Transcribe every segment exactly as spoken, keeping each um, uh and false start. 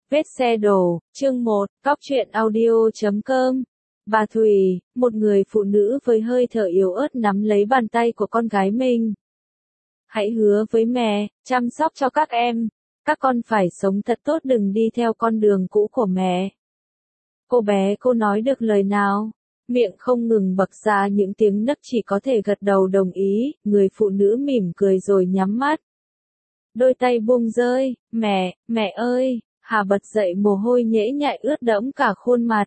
Vết xe đổ, chương một, cóc truyện audio chấm com. Bà Thủy, một người phụ nữ với hơi thở yếu ớt nắm lấy bàn tay của con gái mình. Hãy hứa với mẹ, chăm sóc cho các em. Các con phải sống thật tốt, đừng đi theo con đường cũ của mẹ. Cô bé cô nói được lời nào, miệng không ngừng bật ra những tiếng nấc, chỉ có thể gật đầu đồng ý. Người phụ nữ mỉm cười rồi nhắm mắt. Đôi tay buông rơi, mẹ, mẹ ơi. Hà bật dậy, mồ hôi nhễ nhại ướt đẫm cả khuôn mặt.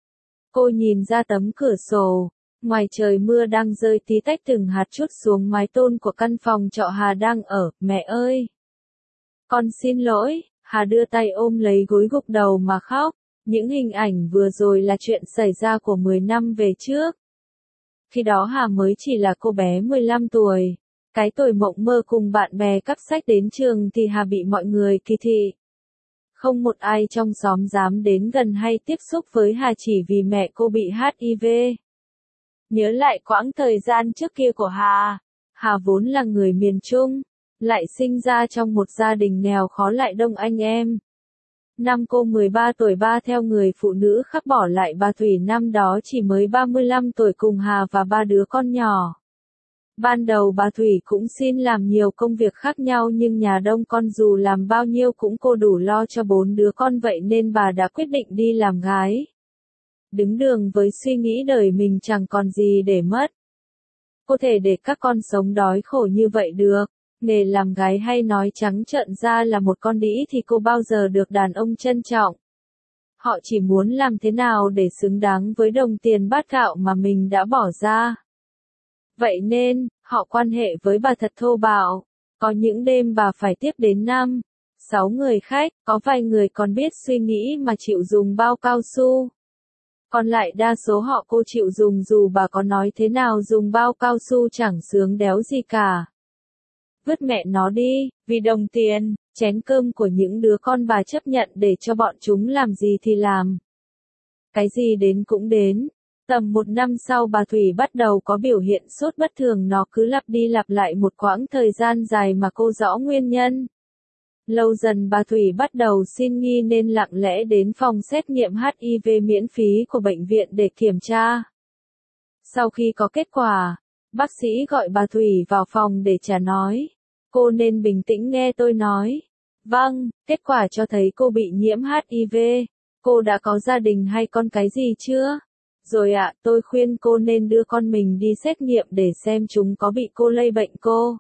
Cô nhìn ra tấm cửa sổ, ngoài trời mưa đang rơi tí tách từng hạt chút xuống mái tôn của căn phòng trọ Hà đang ở. Mẹ ơi! Con xin lỗi. Hà đưa tay ôm lấy gối gục đầu mà khóc. Những hình ảnh vừa rồi là chuyện xảy ra của mười năm về trước. Khi đó Hà mới chỉ là cô bé mười lăm tuổi. Cái tuổi mộng mơ cùng bạn bè cắp sách đến trường thì Hà bị mọi người kỳ thị. Không một ai trong xóm dám đến gần hay tiếp xúc với Hà chỉ vì mẹ cô bị hát i vê. Nhớ lại quãng thời gian trước kia của Hà, Hà vốn là người miền Trung, lại sinh ra trong một gia đình nghèo khó lại đông anh em. Năm cô mười ba tuổi, ba theo người phụ nữ khác bỏ lại bà Thủy năm đó chỉ mới ba mươi lăm tuổi cùng Hà và ba đứa con nhỏ. Ban đầu bà Thủy cũng xin làm nhiều công việc khác nhau nhưng nhà đông con dù làm bao nhiêu cũng cô đủ lo cho bốn đứa con, vậy nên bà đã quyết định đi làm gái. Đứng đường với suy nghĩ đời mình chẳng còn gì để mất. Cô thể để các con sống đói khổ như vậy được. Nghề làm gái hay nói trắng trợn ra là một con đĩ thì cô bao giờ được đàn ông trân trọng. Họ chỉ muốn làm thế nào để xứng đáng với đồng tiền bát gạo mà mình đã bỏ ra. Vậy nên, họ quan hệ với bà thật thô bạo. Có những đêm bà phải tiếp đến năm, sáu người khách, có vài người còn biết suy nghĩ mà chịu dùng bao cao su. Còn lại đa số họ cô chịu dùng dù bà có nói thế nào, dùng bao cao su chẳng sướng đéo gì cả. Vứt mẹ nó đi, vì đồng tiền, chén cơm của những đứa con bà chấp nhận để cho bọn chúng làm gì thì làm. Cái gì đến cũng đến. Tầm một năm sau bà Thủy bắt đầu có biểu hiện sốt bất thường, nó cứ lặp đi lặp lại một quãng thời gian dài mà cô rõ nguyên nhân. Lâu dần bà Thủy bắt đầu xin nghi nên lặng lẽ đến phòng xét nghiệm hát i vê miễn phí của bệnh viện để kiểm tra. Sau khi có kết quả, bác sĩ gọi bà Thủy vào phòng để trả nói. Cô nên bình tĩnh nghe tôi nói. Vâng, kết quả cho thấy cô bị nhiễm hát i vê. Cô đã có gia đình hay con cái gì chưa? Rồi ạ, à, tôi khuyên cô nên đưa con mình đi xét nghiệm để xem chúng có bị cô lây bệnh cô.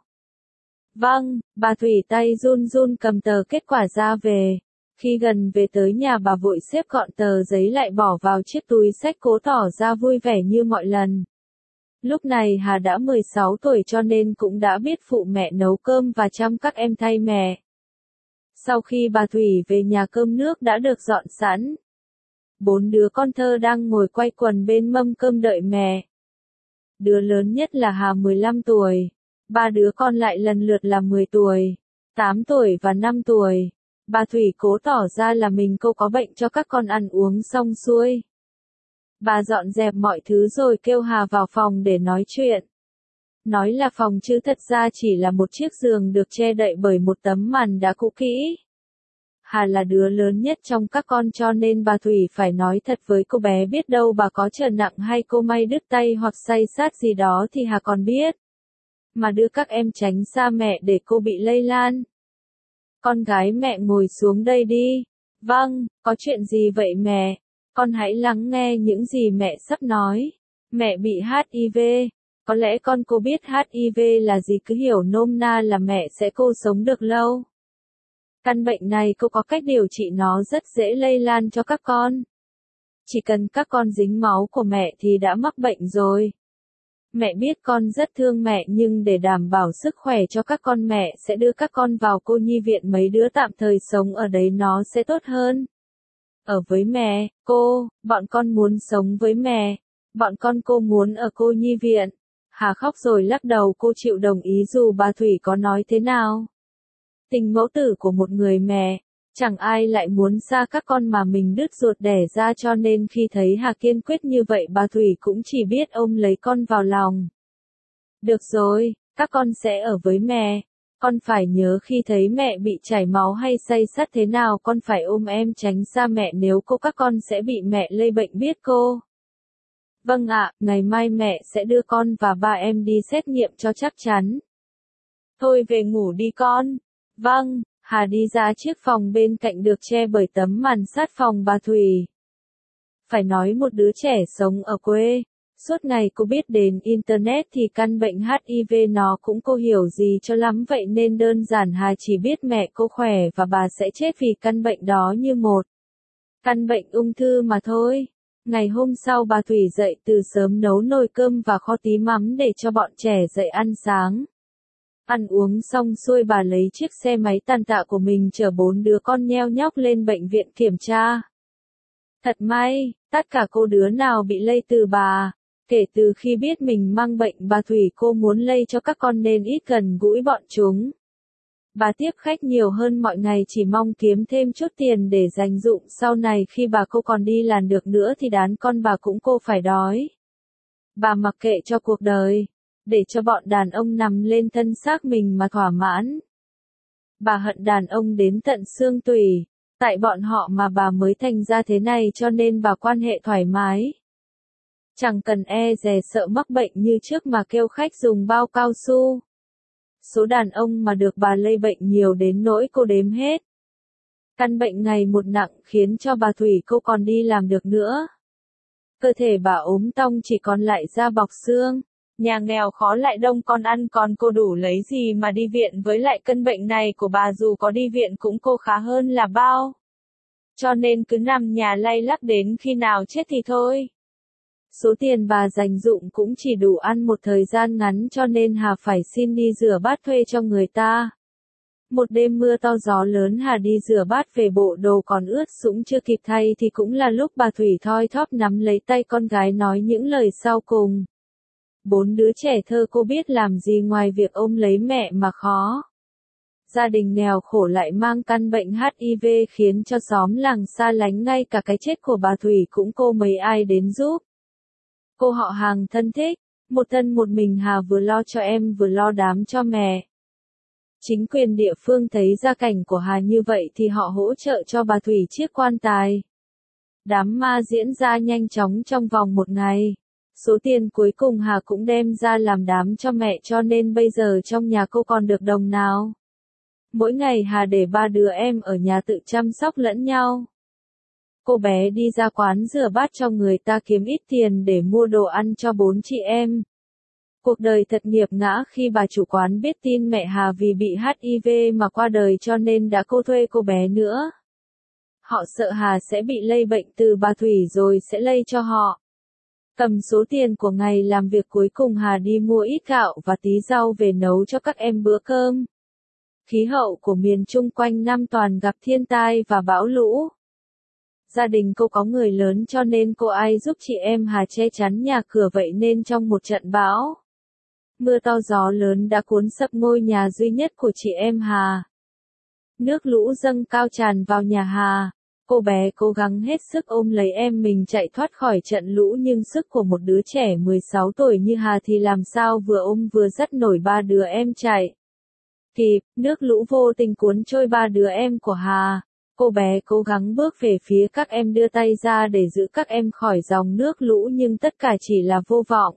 Vâng, bà Thủy tay run run cầm tờ kết quả ra về. Khi gần về tới nhà bà vội xếp gọn tờ giấy lại bỏ vào chiếc túi xách, cố tỏ ra vui vẻ như mọi lần. Lúc này Hà đã mười sáu tuổi cho nên cũng đã biết phụ mẹ nấu cơm và chăm các em thay mẹ. Sau khi bà Thủy về nhà, cơm nước đã được dọn sẵn. Bốn đứa con thơ đang ngồi quay quần bên mâm cơm đợi mẹ. Đứa lớn nhất là Hà mười lăm tuổi. Ba đứa con lại lần lượt là mười tuổi, tám tuổi và năm tuổi. Bà Thủy cố tỏ ra là mình cô có bệnh cho các con ăn uống xong xuôi. Bà dọn dẹp mọi thứ rồi kêu Hà vào phòng để nói chuyện. Nói là phòng chứ thật ra chỉ là một chiếc giường được che đậy bởi một tấm màn đá cũ kỹ. Hà là đứa lớn nhất trong các con cho nên bà Thủy phải nói thật với cô bé, biết đâu bà có trở nặng hay cô may đứt tay hoặc say sát gì đó thì Hà còn biết. Mà đưa các em tránh xa mẹ để cô bị lây lan. Con gái mẹ ngồi xuống đây đi. Vâng, có chuyện gì vậy mẹ? Con hãy lắng nghe những gì mẹ sắp nói. Mẹ bị hát i vê. Có lẽ con cô biết hát i vê là gì, cứ hiểu nôm na là mẹ sẽ cô sống được lâu. Căn bệnh này cô có cách điều trị, nó rất dễ lây lan cho các con. Chỉ cần các con dính máu của mẹ thì đã mắc bệnh rồi. Mẹ biết con rất thương mẹ nhưng để đảm bảo sức khỏe cho các con, mẹ sẽ đưa các con vào cô nhi viện, mấy đứa tạm thời sống ở đấy nó sẽ tốt hơn. Ở với mẹ, cô, bọn con muốn sống với mẹ. Bọn con cô muốn ở cô nhi viện. Hà khóc rồi lắc đầu, cô chịu đồng ý dù bà Thủy có nói thế nào. Tình mẫu tử của một người mẹ, chẳng ai lại muốn xa các con mà mình đứt ruột đẻ ra, cho nên khi thấy Hà kiên quyết như vậy, bà Thủy cũng chỉ biết ôm lấy con vào lòng. Được rồi, các con sẽ ở với mẹ. Con phải nhớ khi thấy mẹ bị chảy máu hay say sắt thế nào con phải ôm em tránh xa mẹ nếu cô các con sẽ bị mẹ lây bệnh biết cô. Vâng ạ, ngày mai mẹ sẽ đưa con và ba em đi xét nghiệm cho chắc chắn. Thôi về ngủ đi con. Vâng, Hà đi ra chiếc phòng bên cạnh được che bởi tấm màn sát phòng bà Thủy. Phải nói một đứa trẻ sống ở quê, suốt ngày cô biết đến Internet thì căn bệnh hát i vê nó cũng cô hiểu gì cho lắm vậy nên đơn giản Hà chỉ biết mẹ cô khỏe và bà sẽ chết vì căn bệnh đó như một căn bệnh ung thư mà thôi. Ngày hôm sau bà Thủy dậy từ sớm nấu nồi cơm và kho tí mắm để cho bọn trẻ dậy ăn sáng. Ăn uống xong xuôi bà lấy chiếc xe máy tàn tạ của mình chở bốn đứa con nheo nhóc lên bệnh viện kiểm tra. Thật may, tất cả cô đứa nào bị lây từ bà. Kể từ khi biết mình mang bệnh bà Thủy cô muốn lây cho các con nên ít gần gũi bọn chúng. Bà tiếp khách nhiều hơn mọi ngày chỉ mong kiếm thêm chút tiền để dành dụm sau này khi bà cô còn đi làm được nữa thì đán con bà cũng cô phải đói. Bà mặc kệ cho cuộc đời, để cho bọn đàn ông nằm lên thân xác mình mà thỏa mãn. Bà hận đàn ông đến tận xương tủy, tại bọn họ mà bà mới thành ra thế này cho nên bà quan hệ thoải mái. Chẳng cần e dè sợ mắc bệnh như trước mà kêu khách dùng bao cao su. Số đàn ông mà được bà lây bệnh nhiều đến nỗi cô đếm hết. Căn bệnh ngày một nặng khiến cho bà Thủy cô còn đi làm được nữa. Cơ thể bà ốm tong chỉ còn lại da bọc xương. Nhà nghèo khó lại đông con ăn còn cô đủ lấy gì mà đi viện với lại cân bệnh này của bà dù có đi viện cũng cô khá hơn là bao. Cho nên cứ nằm nhà lay lắc đến khi nào chết thì thôi. Số tiền bà dành dụm cũng chỉ đủ ăn một thời gian ngắn cho nên Hà phải xin đi rửa bát thuê cho người ta. Một đêm mưa to gió lớn Hà đi rửa bát về bộ đồ còn ướt sũng chưa kịp thay thì cũng là lúc bà Thủy thoi thóp nắm lấy tay con gái nói những lời sau cùng. Bốn đứa trẻ thơ cô biết làm gì ngoài việc ôm lấy mẹ mà khó. Gia đình nghèo khổ lại mang căn bệnh hát i vê khiến cho xóm làng xa lánh ngay cả cái chết của bà Thủy cũng cô mấy ai đến giúp. Cô họ hàng thân thích, một thân một mình Hà vừa lo cho em vừa lo đám cho mẹ. Chính quyền địa phương thấy gia cảnh của Hà như vậy thì họ hỗ trợ cho bà Thủy chiếc quan tài. Đám ma diễn ra nhanh chóng trong vòng một ngày. Số tiền cuối cùng Hà cũng đem ra làm đám cho mẹ cho nên bây giờ trong nhà cô còn được đồng nào. Mỗi ngày Hà để ba đứa em ở nhà tự chăm sóc lẫn nhau. Cô bé đi ra quán rửa bát cho người ta kiếm ít tiền để mua đồ ăn cho bốn chị em. Cuộc đời thật nghiệt ngã khi bà chủ quán biết tin mẹ Hà vì bị hát i vê mà qua đời cho nên đã cô thuê cô bé nữa. Họ sợ Hà sẽ bị lây bệnh từ bà Thủy rồi sẽ lây cho họ. Cầm số tiền của ngày làm việc cuối cùng Hà đi mua ít gạo và tí rau về nấu cho các em bữa cơm. Khí hậu của miền Trung quanh năm toàn gặp thiên tai và bão lũ. Gia đình cô có người lớn cho nên cô ai giúp chị em Hà che chắn nhà cửa vậy nên trong một trận bão. Mưa to gió lớn đã cuốn sập ngôi nhà duy nhất của chị em Hà. Nước lũ dâng cao tràn vào nhà Hà. Cô bé cố gắng hết sức ôm lấy em mình chạy thoát khỏi trận lũ nhưng sức của một đứa trẻ mười sáu tuổi như Hà thì làm sao vừa ôm vừa dắt nổi ba đứa em chạy. Kịp, nước lũ vô tình cuốn trôi ba đứa em của Hà. Cô bé cố gắng bước về phía các em đưa tay ra để giữ các em khỏi dòng nước lũ nhưng tất cả chỉ là vô vọng.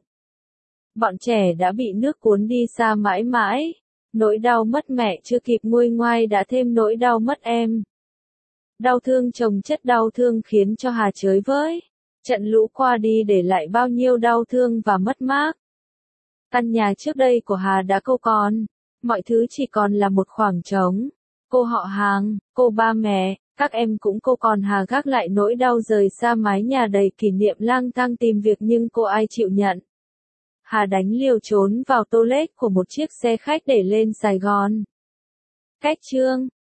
Bọn trẻ đã bị nước cuốn đi xa mãi mãi. Nỗi đau mất mẹ chưa kịp nguôi ngoai đã thêm nỗi đau mất em. Đau thương chồng chất đau thương khiến cho Hà chới với. Trận lũ qua đi để lại bao nhiêu đau thương và mất mát. Căn nhà trước đây của Hà đã không còn. Mọi thứ chỉ còn là một khoảng trống. Cô họ hàng, cô ba mẹ, các em cũng cô còn Hà gác lại nỗi đau rời xa mái nhà đầy kỷ niệm lang thang tìm việc nhưng cô ai chịu nhận. Hà đánh liều trốn vào toilet của một chiếc xe khách để lên Sài Gòn. Cách chương